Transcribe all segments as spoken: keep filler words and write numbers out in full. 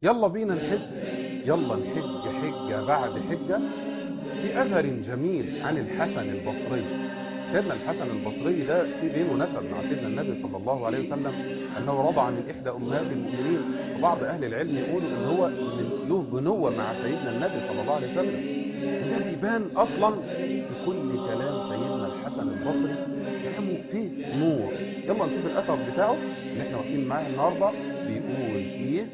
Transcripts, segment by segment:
يلا بينا نحج. يلا نحج حجة بعد حجة. في أثر جميل عن الحسن البصري. سيدنا الحسن البصري ده في بينه نسب مع سيدنا النبي صلى الله عليه وسلم، أنه رضع من إحدى أمهات المؤمنين، وبعض أهل العلم يقولوا أن هو من له بنوة مع سيدنا النبي صلى الله عليه وسلم. وده بيبان أصلا في كل كلام سيدنا الحسن البصري، كلامه فيه نور. يلا نشوف الأثر بتاعه اللي احنا واقفين معاه النهارده. بيقول فيه: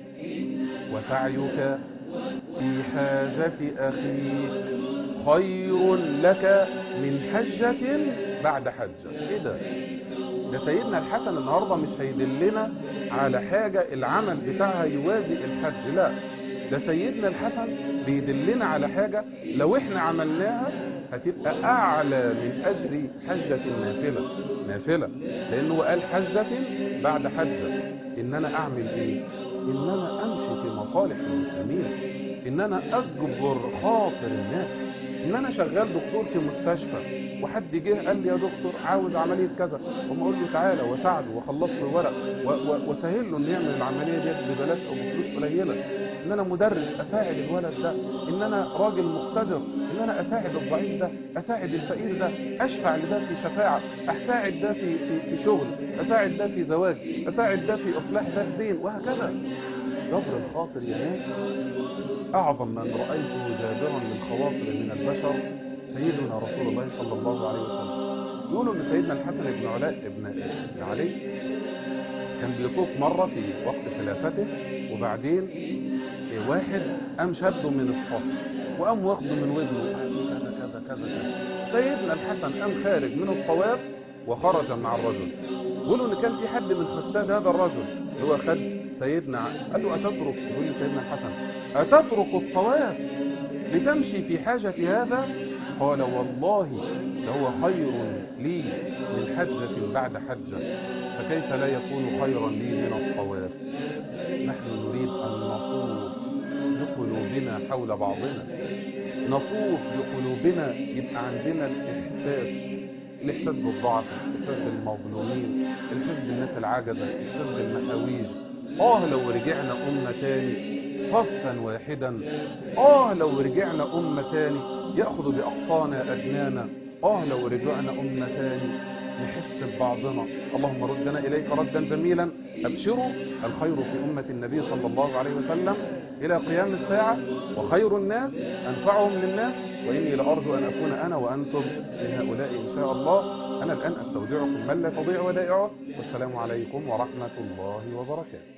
وسعيك في حاجة أخيك خير لك من حجة بعد حجة. ايه ده؟ ده سيدنا الحسن النهارده مش هيدلنا على حاجة العمل بتاعها يوازي الحج، لا، ده سيدنا الحسن بيدلنا على حاجة لو احنا عملناها هتبقى اعلى من اجر حجة نافلة. نافلة لانه قال حجة بعد حجة. ان انا اعمل ايه؟ ان انا امشي في مصالح المسلمين، ان انا اجبر خاطر الناس، ان انا شغال دكتور في مستشفى وحد جه قال لي يا دكتور عاوز عمليه كذا، وما اقول له تعالى واساعده واخلص له الورق واسهل له انه يعمل العمليه دي ببلاش او بفلوس قليله، ان انا مدرس اساعد الولد ده، ان انا راجل مقتدر ان انا اساعد الضعيف ده، اساعد الفقير ده، اشفع لده في شفاعه، اساعد ده في في, في شغل، اساعد ده في زواج، اساعد ده في اصلاح ذات دين، وهكذا. جبر الخاطر يا ناس أعظم من رأيته جابرا للخواطر من البشر سيدنا رسول الله صلى الله عليه وسلم. يقولوا أن سيدنا الحسن بن علاء ابن علي كان بيطوف مرة في وقت خلافته، وبعدين واحد قام شده من الصف وقام واخده من ودنه كذا كذا كذا كذا. سيدنا الحسن قام خارج من الطواف وخرج مع الرجل. يقولوا ان كان في حد من حساد هذا الرجل اللي هو خد سيدنا قال له: أتترك، يقول لي سيدنا الحسن: أتترك الطواف لتمشي في حاجة هذا؟ قال: والله لهو خير لي من حجة بعد حجة، فكيف لا يكون خيرا لي من الطواف؟ نحن نريد أن نطوف بقلوبنا حول بعضنا، نطوف بقلوبنا، يبقى عندنا الإحساس الإحساس بالضعف، الإحساس بالمظلومين، الإحساس بالناس العجزة، الإحساس بالمحاويج. آه لو رجعنا أمة تاني صفا واحدا، آه لو رجعنا أمة تاني يأخذ بأقصانا أدنانا، آه لو رجعنا أمة تاني نحس ببعضنا. اللهم ردنا إليك ردا جميلا. أبشروا، الخير في أمة النبي صلى الله عليه وسلم إلى قيام الساعة، وخير الناس أنفعهم للناس، وإني لأرجو أن أكون أنا وأنتم من هؤلاء إن شاء الله. أنا الآن أستودعكم من لا تضيع ودائعه، والسلام عليكم ورحمة الله وبركاته.